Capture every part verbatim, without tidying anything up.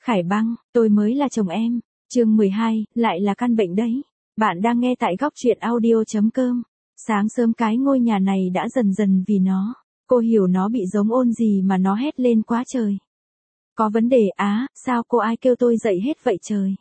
Khải Băng, tôi mới là chồng em. Chương mười hai, lại là căn bệnh đấy. Bạn đang nghe tại góc truyện audio.com. Sáng sớm cái ngôi nhà này đã dần dần vì nó. Cô hiểu nó bị giống ôn gì mà nó hét lên quá trời. Có vấn đề á, sao cô ai kêu tôi dậy hết vậy trời.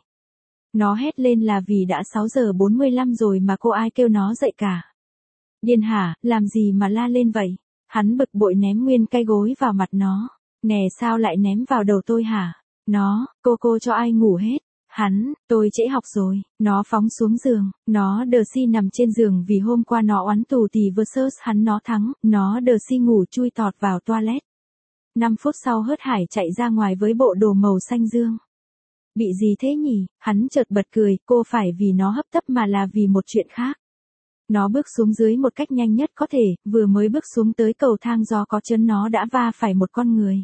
Nó hét lên là vì đã sáu giờ bốn mươi lăm rồi mà cô ai kêu nó dậy cả. Điên hả, làm gì mà la lên vậy? Hắn bực bội ném nguyên cái gối vào mặt nó. Nè sao lại ném vào đầu tôi hả? Nó, cô cô cho ai ngủ hết? Hắn, tôi trễ học rồi. Nó phóng xuống giường. Nó đờ si nằm trên giường vì hôm qua nó oán tù tì versus hắn nó thắng. Nó đờ si ngủ chui tọt vào toilet. năm phút sau hớt hải chạy ra ngoài với bộ đồ màu xanh dương. Bị gì thế nhỉ? Hắn chợt bật cười, cô phải vì nó hấp tấp mà là vì một chuyện khác. Nó bước xuống dưới một cách nhanh nhất có thể, vừa mới bước xuống tới cầu thang do có chân nó đã va phải một con người.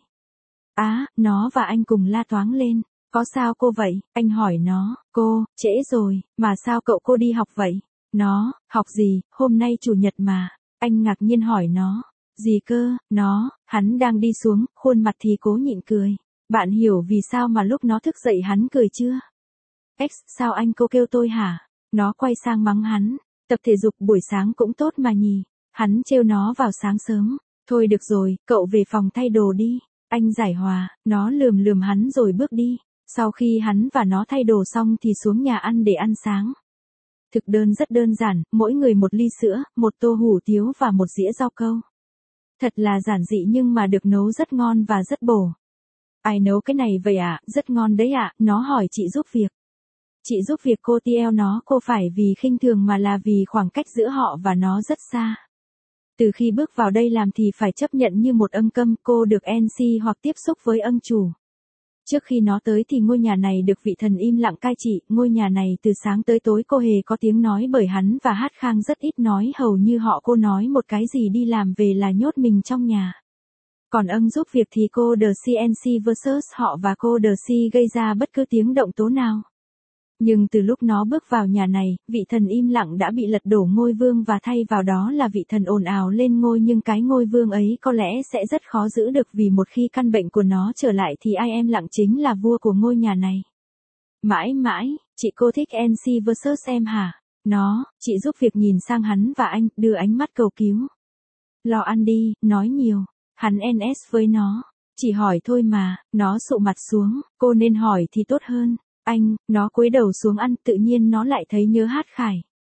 Á, à, nó và anh cùng la toáng lên. Có sao cô vậy? Anh hỏi nó, cô, trễ rồi, mà sao cậu cô đi học vậy? Nó, học gì, hôm nay chủ nhật mà. Anh ngạc nhiên hỏi nó, gì cơ, nó, hắn đang đi xuống, khuôn mặt thì cố nhịn cười. Bạn hiểu vì sao mà lúc nó thức dậy hắn cười chưa? X, sao anh cô kêu tôi hả? Nó quay sang mắng hắn. Tập thể dục buổi sáng cũng tốt mà nhỉ. Hắn trêu nó vào sáng sớm. Thôi được rồi, cậu về phòng thay đồ đi. Anh giải hòa, nó lườm lườm hắn rồi bước đi. Sau khi hắn và nó thay đồ xong thì xuống nhà ăn để ăn sáng. Thực đơn rất đơn giản, mỗi người một ly sữa, một tô hủ tiếu và một dĩa rau câu. Thật là giản dị nhưng mà được nấu rất ngon và rất bổ. Ai nấu cái này vậy ạ? À? Rất ngon đấy ạ, à? Nó hỏi chị giúp việc. Chị giúp việc cô tieo nó cô phải vì khinh thường mà là vì khoảng cách giữa họ và nó rất xa. Từ khi bước vào đây làm thì phải chấp nhận như một ân câm cô được en xê hoặc tiếp xúc với ân chủ. Trước khi nó tới thì ngôi nhà này được vị thần im lặng cai trị, ngôi nhà này từ sáng tới tối cô hề có tiếng nói bởi hắn và Hát Khang rất ít nói hầu như họ cô nói một cái gì đi làm về là nhốt mình trong nhà. Còn ân giúp việc thì cô đờ xê en xê versus họ và cô đờ xê gây ra bất cứ tiếng động tố nào. Nhưng từ lúc nó bước vào nhà này, vị thần im lặng đã bị lật đổ ngôi vương và thay vào đó là vị thần ồn ào lên ngôi nhưng cái ngôi vương ấy có lẽ sẽ rất khó giữ được vì một khi căn bệnh của nó trở lại thì ai em lặng chính là vua của ngôi nhà này. Mãi mãi, chị cô thích en xê versus em hả? Nó, chị giúp việc nhìn sang hắn và anh, đưa ánh mắt cầu cứu. Lo ăn đi, nói nhiều. Hắn en ét với nó. Chỉ hỏi thôi mà, nó sụ mặt xuống, cô nên hỏi thì tốt hơn. Anh, nó cúi đầu xuống ăn, tự nhiên nó lại thấy nhớ Hát Khải.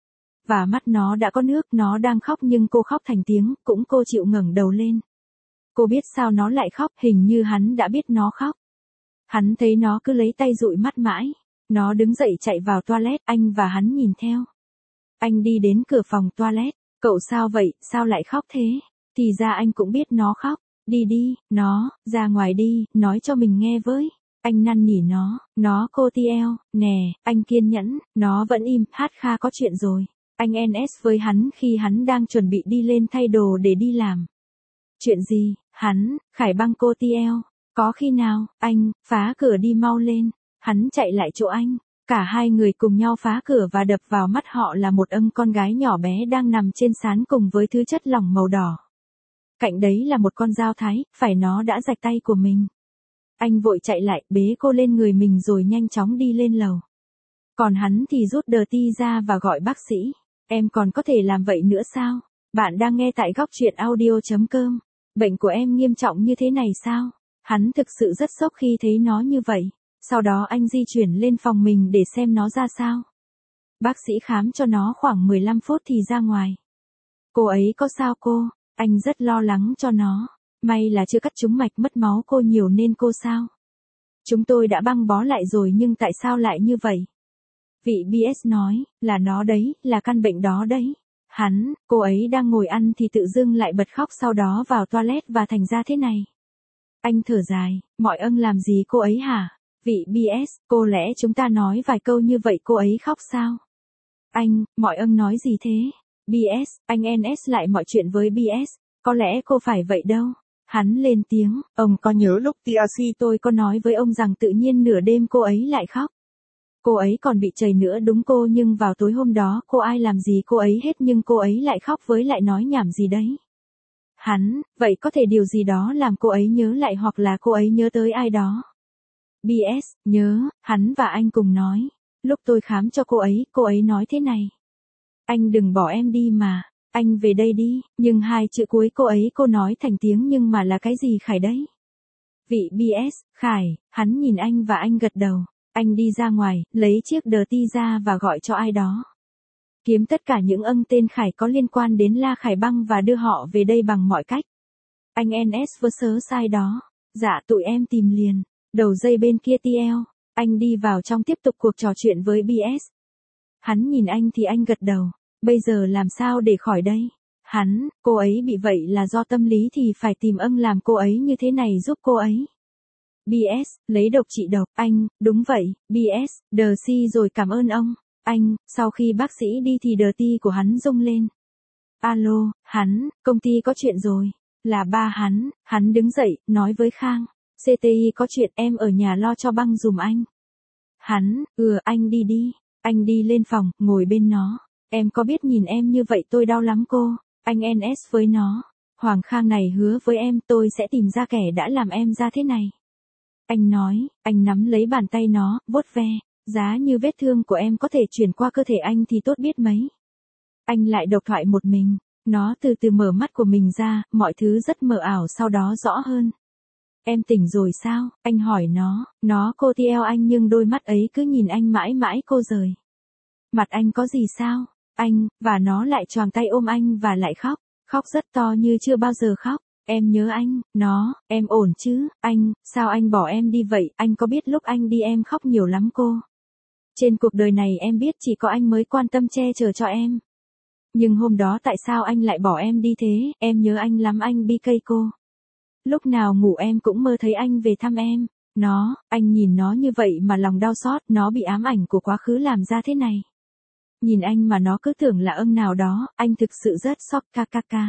Và mắt nó đã có nước, nó đang khóc nhưng cô khóc thành tiếng, cũng cô chịu ngẩng đầu lên. Cô biết sao nó lại khóc, hình như hắn đã biết nó khóc. Hắn thấy nó cứ lấy tay dụi mắt mãi. Nó đứng dậy chạy vào toilet, anh và hắn nhìn theo. Anh đi đến cửa phòng toilet, cậu sao vậy, sao lại khóc thế? Thì ra anh cũng biết nó khóc. Đi đi, nó, ra ngoài đi, nói cho mình nghe với. Anh năn nỉ nó, nó cô tieo, nè, anh kiên nhẫn, nó vẫn im, Hát Kha có chuyện rồi. Anh en ét với hắn khi hắn đang chuẩn bị đi lên thay đồ để đi làm. Chuyện gì, hắn, Khải Băng cô tieo, có khi nào, anh, phá cửa đi mau lên. Hắn chạy lại chỗ anh, cả hai người cùng nhau phá cửa và đập vào mắt họ là một ân con gái nhỏ bé đang nằm trên sàn cùng với thứ chất lỏng màu đỏ. Cạnh đấy là một con dao thái, phải nó đã rạch tay của mình. Anh vội chạy lại, bế cô lên người mình rồi nhanh chóng đi lên lầu. Còn hắn thì rút đờ ti ra và gọi bác sĩ. Em còn có thể làm vậy nữa sao? Bạn đang nghe tại góc truyện audio.com. Bệnh của em nghiêm trọng như thế này sao? Hắn thực sự rất sốc khi thấy nó như vậy. Sau đó anh di chuyển lên phòng mình để xem nó ra sao. Bác sĩ khám cho nó khoảng mười lăm phút thì ra ngoài. Cô ấy có sao cô? Anh rất lo lắng cho nó. May là chưa cắt trúng mạch mất máu cô nhiều nên cô sao? Chúng tôi đã băng bó lại rồi nhưng tại sao lại như vậy? Vị bê ét nói, là nó đấy, là căn bệnh đó đấy. Hắn, cô ấy đang ngồi ăn thì tự dưng lại bật khóc sau đó vào toilet và thành ra thế này. Anh thở dài, mọi ân làm gì cô ấy hả? Vị bê ét, cô lẽ chúng ta nói vài câu như vậy cô ấy khóc sao? Anh, mọi ân nói gì thế? bê ét, anh en ét lại mọi chuyện với bê ét, có lẽ cô phải vậy đâu. Hắn lên tiếng, ông có nhớ lúc tê rờ xê tôi có nói với ông rằng tự nhiên nửa đêm cô ấy lại khóc. Cô ấy còn bị trầy nữa đúng cô nhưng vào tối hôm đó cô ai làm gì cô ấy hết nhưng cô ấy lại khóc với lại nói nhảm gì đấy. Hắn, vậy có thể điều gì đó làm cô ấy nhớ lại hoặc là cô ấy nhớ tới ai đó. bê ét, nhớ, hắn và anh cùng nói. Lúc tôi khám cho cô ấy, cô ấy nói thế này. Anh đừng bỏ em đi mà, anh về đây đi, nhưng hai chữ cuối cô ấy cô nói thành tiếng nhưng mà là cái gì Khải đấy? Vị bê ét, Khải, hắn nhìn anh và anh gật đầu. Anh đi ra ngoài, lấy chiếc đờ ti ra và gọi cho ai đó. Kiếm tất cả những âng tên Khải có liên quan đến La Khải Băng và đưa họ về đây bằng mọi cách. Anh en ét versus sai đó. Dạ tụi em tìm liền. Đầu dây bên kia tê lờ. Anh đi vào trong tiếp tục cuộc trò chuyện với bê ét. Hắn nhìn anh thì anh gật đầu. Bây giờ làm sao để khỏi đây? Hắn, cô ấy bị vậy là do tâm lý thì phải tìm âng làm cô ấy như thế này giúp cô ấy. bê ét, lấy độc trị độc. Anh, đúng vậy, bê ét, đờ si rồi cảm ơn ông. Anh, sau khi bác sĩ đi thì đờ ti của hắn rung lên. Alo, hắn, công ty có chuyện rồi. Là ba hắn, hắn đứng dậy, nói với Khang. xê tê i có chuyện em ở nhà lo cho băng dùm anh. Hắn, ừ anh đi đi. Anh đi lên phòng, ngồi bên nó. Em có biết nhìn em như vậy tôi đau lắm cô. Anh en ét với nó. Hoàng Khang này hứa với em tôi sẽ tìm ra kẻ đã làm em ra thế này. Anh nói, anh nắm lấy bàn tay nó, vuốt ve. Giá như vết thương của em có thể chuyển qua cơ thể anh thì tốt biết mấy. Anh lại độc thoại một mình. Nó từ từ mở mắt của mình ra, mọi thứ rất mờ ảo sau đó rõ hơn. Em tỉnh rồi sao? Anh hỏi nó. Nó cô theo anh nhưng đôi mắt ấy cứ nhìn anh mãi mãi cô rời. Mặt anh có gì sao? Anh, và nó lại choàng tay ôm anh và lại khóc. Khóc rất to như chưa bao giờ khóc. Em nhớ anh, nó, em ổn chứ? Anh, sao anh bỏ em đi vậy? Anh có biết lúc anh đi em khóc nhiều lắm cô. Trên cuộc đời này em biết chỉ có anh mới quan tâm che chở cho em. Nhưng hôm đó tại sao anh lại bỏ em đi thế? Em nhớ anh lắm anh bi cây cô. Lúc nào ngủ em cũng mơ thấy anh về thăm em. Nó, anh nhìn nó như vậy mà lòng đau xót, nó bị ám ảnh của quá khứ làm ra thế này. Nhìn anh mà nó cứ tưởng là âng nào đó, anh thực sự rất sốc ca ca ca.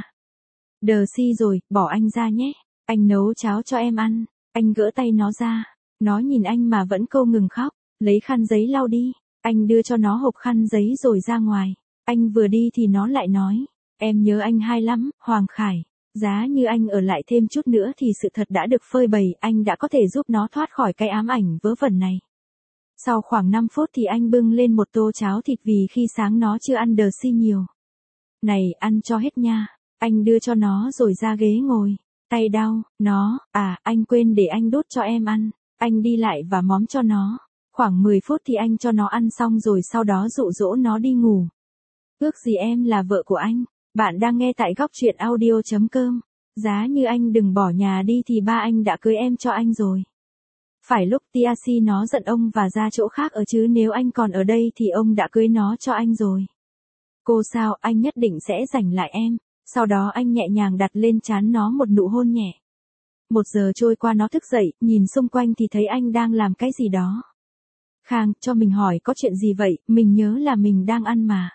Đờ si rồi, bỏ anh ra nhé. Anh nấu cháo cho em ăn. Anh gỡ tay nó ra. Nó nhìn anh mà vẫn câu ngừng khóc. Lấy khăn giấy lau đi. Anh đưa cho nó hộp khăn giấy rồi ra ngoài. Anh vừa đi thì nó lại nói. Em nhớ anh hai lắm, Hoàng Khải. Giá như anh ở lại thêm chút nữa thì sự thật đã được phơi bày, anh đã có thể giúp nó thoát khỏi cái ám ảnh vớ vẩn này. Sau khoảng năm phút thì anh bưng lên một tô cháo thịt vì khi sáng nó chưa ăn đờ si nhiều. Này, ăn cho hết nha. Anh đưa cho nó rồi ra ghế ngồi. Tay đau, nó, à, anh quên để anh đút cho em ăn. Anh đi lại và móm cho nó. Khoảng mười phút thì anh cho nó ăn xong rồi sau đó dụ dỗ nó đi ngủ. Ước gì em là vợ của anh. Bạn đang nghe tại góc truyện audio chấm com. Giá như anh đừng bỏ nhà đi thì ba anh đã cưới em cho anh rồi. Phải lúc tê a xê nó giận ông và ra chỗ khác ở chứ nếu anh còn ở đây thì ông đã cưới nó cho anh rồi. Cô sao, anh nhất định sẽ giành lại em. Sau đó anh nhẹ nhàng đặt lên trán nó một nụ hôn nhẹ. Một giờ trôi qua nó thức dậy, nhìn xung quanh thì thấy anh đang làm cái gì đó. Khang, cho mình hỏi có chuyện gì vậy, mình nhớ là mình đang ăn mà.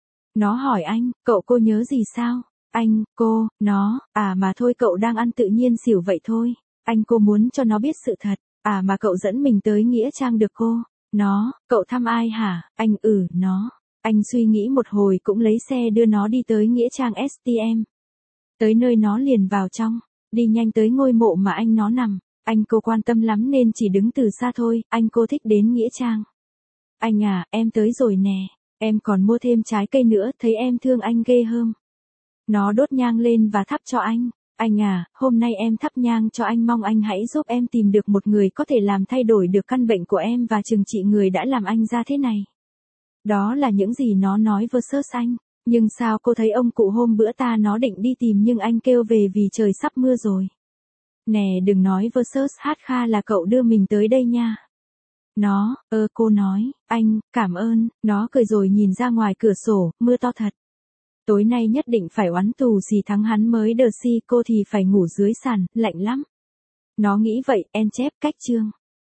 Nó hỏi anh, cậu cô nhớ gì sao? Anh, cô, nó, à mà thôi cậu đang ăn tự nhiên xỉu vậy thôi. Anh cô muốn cho nó biết sự thật, à mà cậu dẫn mình tới Nghĩa Trang được cô. Nó, cậu thăm ai hả? Anh ừ, nó. Anh suy nghĩ một hồi cũng lấy xe đưa nó đi tới Nghĩa Trang ét tê em. Tới nơi nó liền vào trong, đi nhanh tới ngôi mộ mà anh nó nằm. Anh cô quan tâm lắm nên chỉ đứng từ xa thôi, anh cô thích đến Nghĩa Trang. Anh à, em tới rồi nè. Em còn mua thêm trái cây nữa, thấy em thương anh ghê hơn. Nó đốt nhang lên và thắp cho anh. Anh à, hôm nay em thắp nhang cho anh mong anh hãy giúp em tìm được một người có thể làm thay đổi được căn bệnh của em và trừng trị người đã làm anh ra thế này. Đó là những gì nó nói versus anh. Nhưng sao cô thấy ông cụ hôm bữa ta nó định đi tìm nhưng anh kêu về vì trời sắp mưa rồi. Nè đừng nói versus hát kha là cậu đưa mình tới đây nha. Nó, ơ cô nói, anh, cảm ơn, nó cười rồi nhìn ra ngoài cửa sổ, mưa to thật. Tối nay nhất định phải oán tù gì thắng hắn mới đờ si cô thì phải ngủ dưới sàn, lạnh lắm. Nó nghĩ vậy, en chép cách chương.